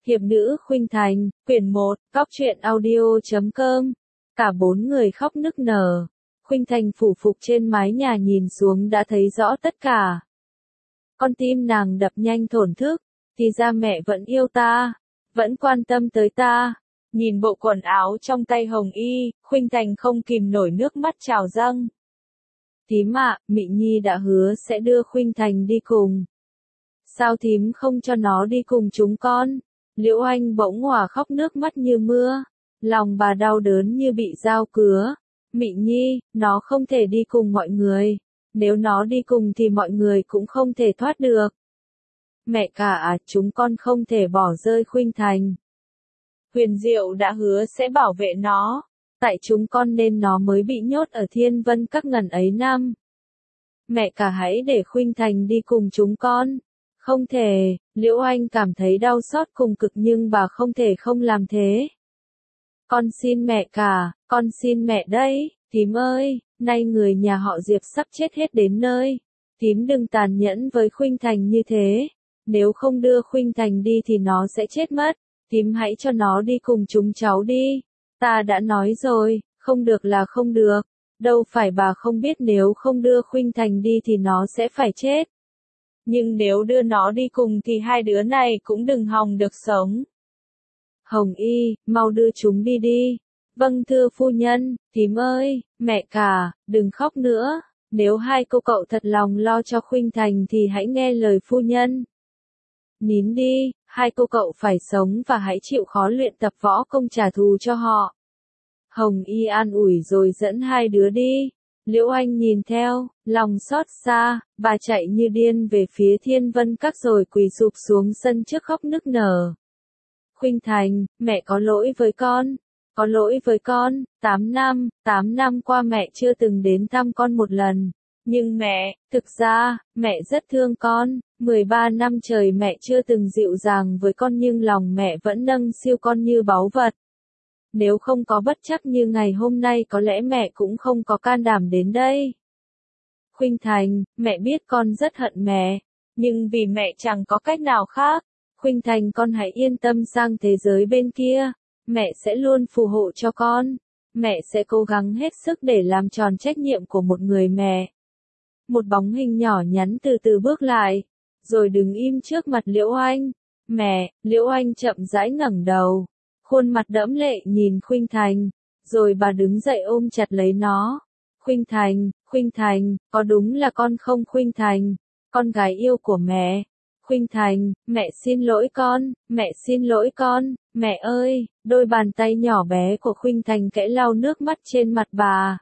Hiệp nữ Khuynh Thành, quyển 1, góc truyện audio.com. Cả bốn người khóc nức nở. Khuynh Thành phủ phục trên mái nhà nhìn xuống đã thấy rõ tất cả. Con tim nàng đập nhanh thổn thức, thì ra mẹ vẫn yêu ta, vẫn quan tâm tới ta. Nhìn bộ quần áo trong tay Hồng Y, Khuynh Thành không kìm nổi nước mắt trào dâng. Thím ạ, Mị Nhi đã hứa sẽ đưa Khuynh Thành đi cùng. Sao thím không cho nó đi cùng chúng con? Liễu Anh bỗng òa khóc nước mắt như mưa. Lòng bà đau đớn như bị dao cứa. Mị Nhi, nó không thể đi cùng mọi người. Nếu nó đi cùng thì mọi người cũng không thể thoát được. Mẹ cả chúng con không thể bỏ rơi Khuynh Thành. Huyền Diệu đã hứa sẽ bảo vệ nó. Tại chúng con nên nó mới bị nhốt ở Thiên Vân Các ngần ấy năm. Mẹ cả hãy để Khuynh Thành đi cùng chúng con. Không thể, Liễu Anh cảm thấy đau xót cùng cực nhưng bà không thể không làm thế. Con xin mẹ cả, con xin mẹ đấy, thím ơi, nay người nhà họ Diệp sắp chết hết đến nơi. Thím đừng tàn nhẫn với Khuynh Thành như thế. Nếu không đưa Khuynh Thành đi thì nó sẽ chết mất. Thím hãy cho nó đi cùng chúng cháu đi. Ta đã nói rồi, không được là không được. Đâu phải bà không biết nếu không đưa Khuynh Thành đi thì nó sẽ phải chết. Nhưng nếu đưa nó đi cùng thì hai đứa này cũng đừng hòng được sống. Hồng Y, mau đưa chúng đi đi. Vâng thưa phu nhân, thím ơi, mẹ cả, đừng khóc nữa. Nếu hai cô cậu thật lòng lo cho Khuynh Thành thì hãy nghe lời phu nhân. Nín đi, hai cô cậu phải sống và hãy chịu khó luyện tập võ công trả thù cho họ. Hồng Y an ủi rồi dẫn hai đứa đi. Liễu Anh nhìn theo, lòng xót xa, bà chạy như điên về phía Thiên Vân Các rồi quỳ sụp xuống sân trước khóc nức nở. Khuynh Thành, mẹ có lỗi với con, có lỗi với con, 8 năm qua mẹ chưa từng đến thăm con một lần. Nhưng mẹ, thực ra, mẹ rất thương con, 13 năm trời mẹ chưa từng dịu dàng với con nhưng lòng mẹ vẫn nâng siêu con như báu vật. Nếu không có bất trắc như ngày hôm nay có lẽ mẹ cũng không có can đảm đến đây. Khuynh Thành, mẹ biết con rất hận mẹ, nhưng vì mẹ chẳng có cách nào khác. Khuynh Thành con hãy yên tâm sang thế giới bên kia, mẹ sẽ luôn phù hộ cho con. Mẹ sẽ cố gắng hết sức để làm tròn trách nhiệm của một người mẹ. Một bóng hình nhỏ nhắn từ từ bước lại, rồi đứng im trước mặt Liễu Anh. Mẹ, Liễu Anh chậm rãi ngẩng đầu. Khuôn mặt đẫm lệ nhìn Khuynh Thành, rồi bà đứng dậy ôm chặt lấy nó. Khuynh Thành, có đúng là con không Khuynh Thành, con gái yêu của mẹ. Khuynh Thành, mẹ xin lỗi con, mẹ xin lỗi con, mẹ ơi, đôi bàn tay nhỏ bé của Khuynh Thành khẽ lau nước mắt trên mặt bà.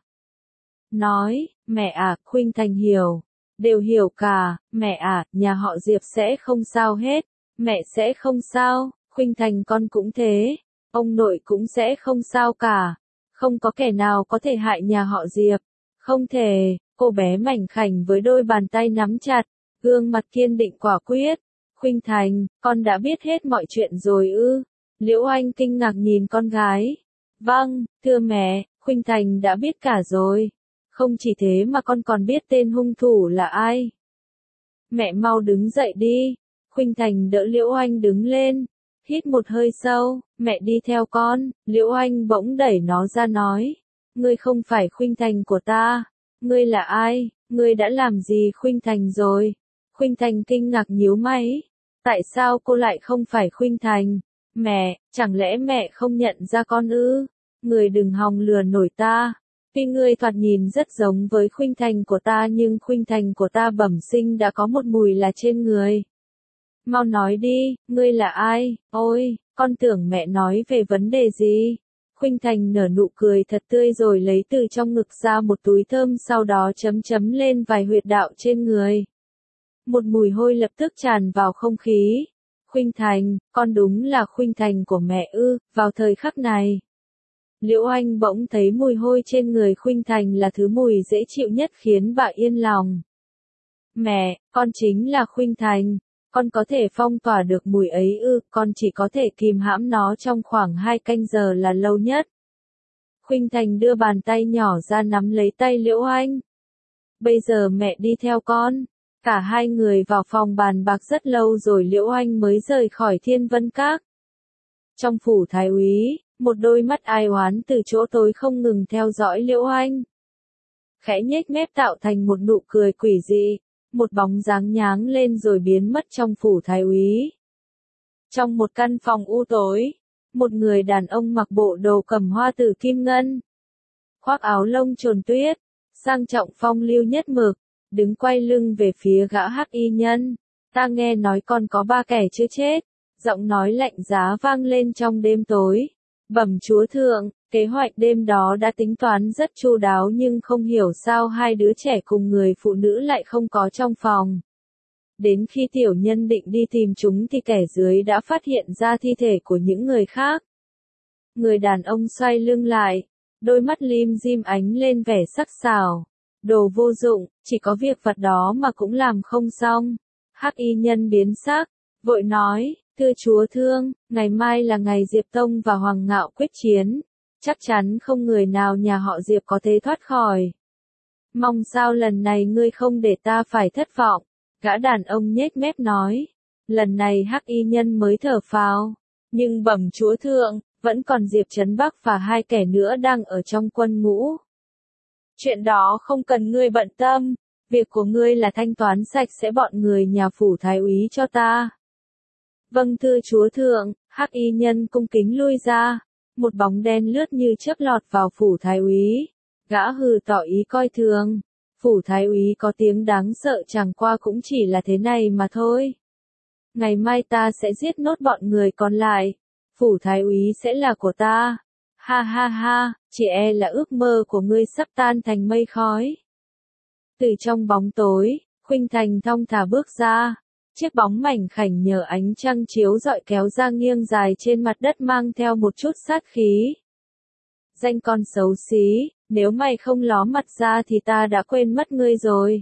Nói, mẹ Khuynh Thành hiểu, đều hiểu cả, mẹ nhà họ Diệp sẽ không sao hết, mẹ sẽ không sao, Khuynh Thành con cũng thế. Ông nội cũng sẽ không sao cả. Không có kẻ nào có thể hại nhà họ Diệp. Không thể, cô bé mảnh khảnh với đôi bàn tay nắm chặt, gương mặt kiên định quả quyết. Khuynh Thành, con đã biết hết mọi chuyện rồi ư? Liễu Anh kinh ngạc nhìn con gái. Vâng, thưa mẹ, Khuynh Thành đã biết cả rồi. Không chỉ thế mà con còn biết tên hung thủ là ai. Mẹ mau đứng dậy đi. Khuynh Thành đỡ Liễu Anh đứng lên. Hít một hơi sâu, mẹ đi theo con. Liễu Anh bỗng đẩy nó ra nói. Ngươi không phải Khuynh Thành của ta. Ngươi là ai? Ngươi đã làm gì Khuynh Thành rồi? Khuynh Thành kinh ngạc nhíu mày. Tại sao cô lại không phải Khuynh Thành? Mẹ, chẳng lẽ mẹ không nhận ra con ư? Ngươi đừng hòng lừa nổi ta. Tuy ngươi thoạt nhìn rất giống với Khuynh Thành của ta nhưng Khuynh Thành của ta bẩm sinh đã có một mùi là trên người. Mau nói đi, ngươi là ai? Ôi, con tưởng mẹ nói về vấn đề gì? Khuynh Thành nở nụ cười thật tươi rồi lấy từ trong ngực ra một túi thơm sau đó chấm lên vài huyệt đạo trên người. Một mùi hôi lập tức tràn vào không khí. Khuynh Thành, con đúng là Khuynh Thành của mẹ ư? Vào thời khắc này, Liễu Anh bỗng thấy mùi hôi trên người Khuynh Thành là thứ mùi dễ chịu nhất khiến bà yên lòng. Mẹ, con chính là Khuynh Thành. Con có thể phong tỏa được mùi ấy ư? Con chỉ có thể kìm hãm nó trong khoảng 2 canh giờ là lâu nhất. Khuynh Thành đưa bàn tay nhỏ ra nắm lấy tay Liễu Anh. Bây giờ mẹ đi theo con. Cả hai người vào phòng bàn bạc rất lâu rồi Liễu Anh mới rời khỏi Thiên Vân Các. Trong phủ thái úy, một đôi mắt ai oán từ chỗ tối không ngừng theo dõi Liễu Anh. Khẽ nhếch mép tạo thành một nụ cười quỷ dị, một bóng dáng nháng lên rồi biến mất trong phủ thái úy. Trong một căn phòng u tối, một người đàn ông mặc bộ đồ cẩm hoa tử kim ngân, khoác áo lông trồn tuyết, sang trọng phong lưu nhất mực, đứng quay lưng về phía gã hắc y nhân. Ta nghe nói còn có 3 kẻ chưa chết, giọng nói lạnh giá vang lên trong đêm tối. Bẩm chúa thượng, kế hoạch đêm đó đã tính toán rất chu đáo nhưng không hiểu sao 2 đứa trẻ cùng người phụ nữ lại không có trong phòng. Đến khi tiểu nhân định đi tìm chúng thì kẻ dưới đã phát hiện ra thi thể của những người khác. Người đàn ông xoay lưng lại, đôi mắt lim dim ánh lên vẻ sắc sảo. Đồ vô dụng, chỉ có việc vật đó mà cũng làm không xong. Hắc y nhân biến sắc, vội nói, thưa chúa thương, ngày mai là ngày Diệp Tông và Hoàng Ngạo quyết chiến. Chắc chắn không người nào nhà họ Diệp có thể thoát khỏi. Mong sao lần này ngươi không để ta phải thất vọng. Gã đàn ông nhếch mép nói. Lần này hắc y nhân mới thở phào. Nhưng bẩm chúa thượng, vẫn còn Diệp Trấn Bắc và 2 kẻ nữa đang ở trong quân ngũ. Chuyện đó không cần ngươi bận tâm. Việc của ngươi là thanh toán sạch sẽ bọn người nhà phủ thái úy cho ta. Vâng thưa chúa thượng, hắc y nhân cung kính lui ra. Một bóng đen lướt như chớp lọt vào phủ thái úy. Gã hừ tỏ ý coi thường. Phủ thái úy có tiếng đáng sợ chẳng qua cũng chỉ là thế này mà thôi. Ngày mai ta sẽ giết nốt bọn người còn lại. Phủ thái úy sẽ là của ta. Ha ha ha, chỉ e là ước mơ của ngươi sắp tan thành mây khói. Từ trong bóng tối, Khuynh Thành thong thả bước ra. Chiếc bóng mảnh khảnh nhờ ánh trăng chiếu rọi kéo ra nghiêng dài trên mặt đất mang theo một chút sát khí. Danh con xấu xí, nếu mày không ló mặt ra thì ta đã quên mất ngươi rồi.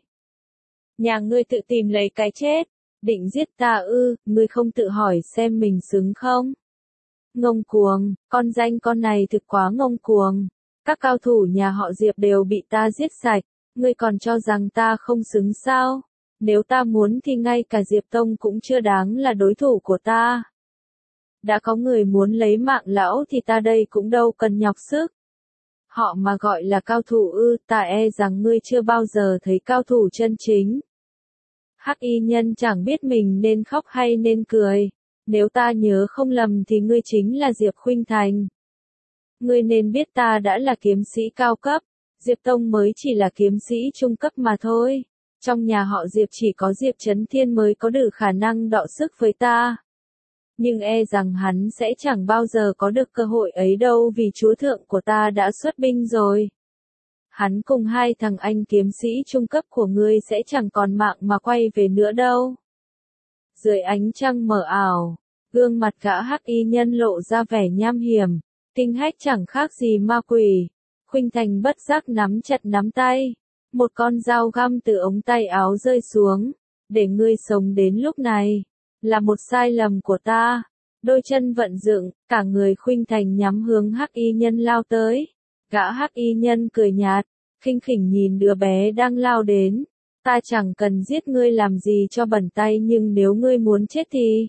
Nhà ngươi tự tìm lấy cái chết, định giết ta ư, ngươi không tự hỏi xem mình xứng không? Ngông cuồng, con danh con này thực quá ngông cuồng. Các cao thủ nhà họ Diệp đều bị ta giết sạch, ngươi còn cho rằng ta không xứng sao? Nếu ta muốn thì ngay cả Diệp Tông cũng chưa đáng là đối thủ của ta. Đã có người muốn lấy mạng lão thì ta đây cũng đâu cần nhọc sức. Họ mà gọi là cao thủ ư, ta e rằng ngươi chưa bao giờ thấy cao thủ chân chính. Hắc y nhân chẳng biết mình nên khóc hay nên cười. Nếu ta nhớ không lầm thì ngươi chính là Diệp Khuynh Thành. Ngươi nên biết ta đã là kiếm sĩ cao cấp, Diệp Tông mới chỉ là kiếm sĩ trung cấp mà thôi. Trong nhà họ Diệp chỉ có Diệp Trấn Thiên mới có đủ khả năng đọ sức với ta. Nhưng e rằng hắn sẽ chẳng bao giờ có được cơ hội ấy đâu vì chúa thượng của ta đã xuất binh rồi. Hắn cùng 2 thằng anh kiếm sĩ trung cấp của ngươi sẽ chẳng còn mạng mà quay về nữa đâu. Dưới ánh trăng mờ ảo, gương mặt gã hắc y nhân lộ ra vẻ nham hiểm, kinh hách chẳng khác gì ma quỷ. Khuynh Thành bất giác nắm chặt nắm tay. Một con dao găm từ ống tay áo rơi xuống. Để ngươi sống đến lúc này, là một sai lầm của ta. Đôi chân vận dựng, cả người Khuynh Thành nhắm hướng hắc y nhân lao tới. Gã hắc y nhân cười nhạt, khinh khỉnh nhìn đứa bé đang lao đến. Ta chẳng cần giết ngươi làm gì cho bẩn tay nhưng nếu ngươi muốn chết thì...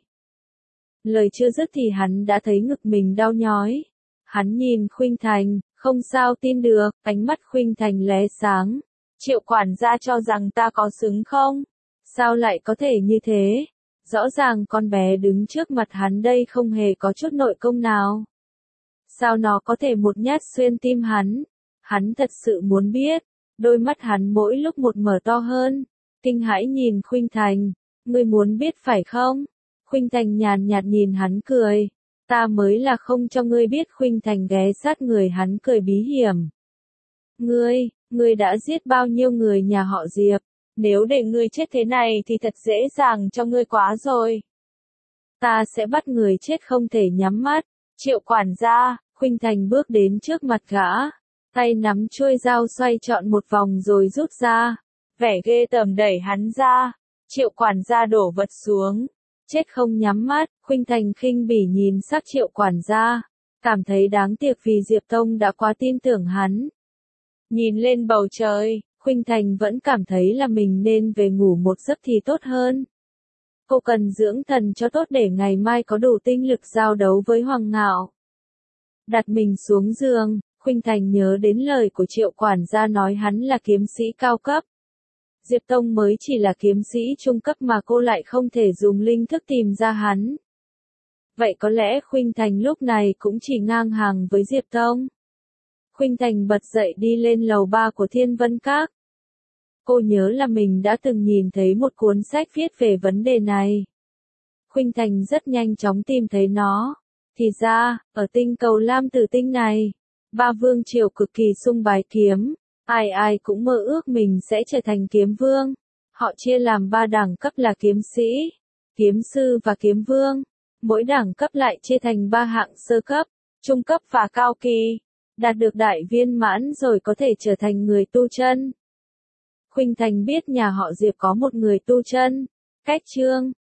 Lời chưa dứt thì hắn đã thấy ngực mình đau nhói. Hắn nhìn Khuynh Thành, không sao tin được, ánh mắt Khuynh Thành lóe sáng. Triệu quản gia cho rằng ta có xứng không? Sao lại có thể như thế? Rõ ràng con bé đứng trước mặt hắn đây không hề có chút nội công nào. Sao nó có thể một nhát xuyên tim hắn? Hắn thật sự muốn biết. Đôi mắt hắn mỗi lúc một mở to hơn. Kinh hãi nhìn Khuynh Thành. Ngươi muốn biết phải không? Khuynh Thành nhàn nhạt nhìn hắn cười. Ta mới là không cho ngươi biết. Khuynh Thành ghé sát người hắn cười bí hiểm. Ngươi đã giết bao nhiêu người nhà họ Diệp? Nếu để ngươi chết thế này thì thật dễ dàng cho ngươi quá rồi. Ta sẽ bắt người chết không thể nhắm mắt. Triệu quản gia, Khuynh Thành bước đến trước mặt gã. Tay nắm chuôi dao xoay trọn một vòng rồi rút ra. Vẻ ghê tởm đẩy hắn ra. Triệu quản gia đổ vật xuống. Chết không nhắm mắt, Khuynh Thành khinh bỉ nhìn sắc Triệu quản gia. Cảm thấy đáng tiếc vì Diệp Tông đã quá tin tưởng hắn. Nhìn lên bầu trời, Khuynh Thành vẫn cảm thấy là mình nên về ngủ một giấc thì tốt hơn. Cô cần dưỡng thần cho tốt để ngày mai có đủ tinh lực giao đấu với Hoàng Ngạo. Đặt mình xuống giường, Khuynh Thành nhớ đến lời của Triệu quản gia nói hắn là kiếm sĩ cao cấp. Diệp Tông mới chỉ là kiếm sĩ trung cấp mà cô lại không thể dùng linh thức tìm ra hắn. Vậy có lẽ Khuynh Thành lúc này cũng chỉ ngang hàng với Diệp Tông. Khuynh Thành bật dậy đi lên lầu 3 của Thiên Vân Các. Cô nhớ là mình đã từng nhìn thấy một cuốn sách viết về vấn đề này. Khuynh Thành rất nhanh chóng tìm thấy nó. Thì ra, ở tinh cầu Lam Tử Tinh này, ba vương triều cực kỳ sung bái kiếm. Ai ai cũng mơ ước mình sẽ trở thành kiếm vương. Họ chia làm 3 đẳng cấp là kiếm sĩ, kiếm sư và kiếm vương. Mỗi đẳng cấp lại chia thành 3 hạng sơ cấp, trung cấp và cao kỳ. Đạt được đại viên mãn rồi có thể trở thành người tu chân. Khuynh Thành biết nhà họ Diệp có một người tu chân. Cách Trương,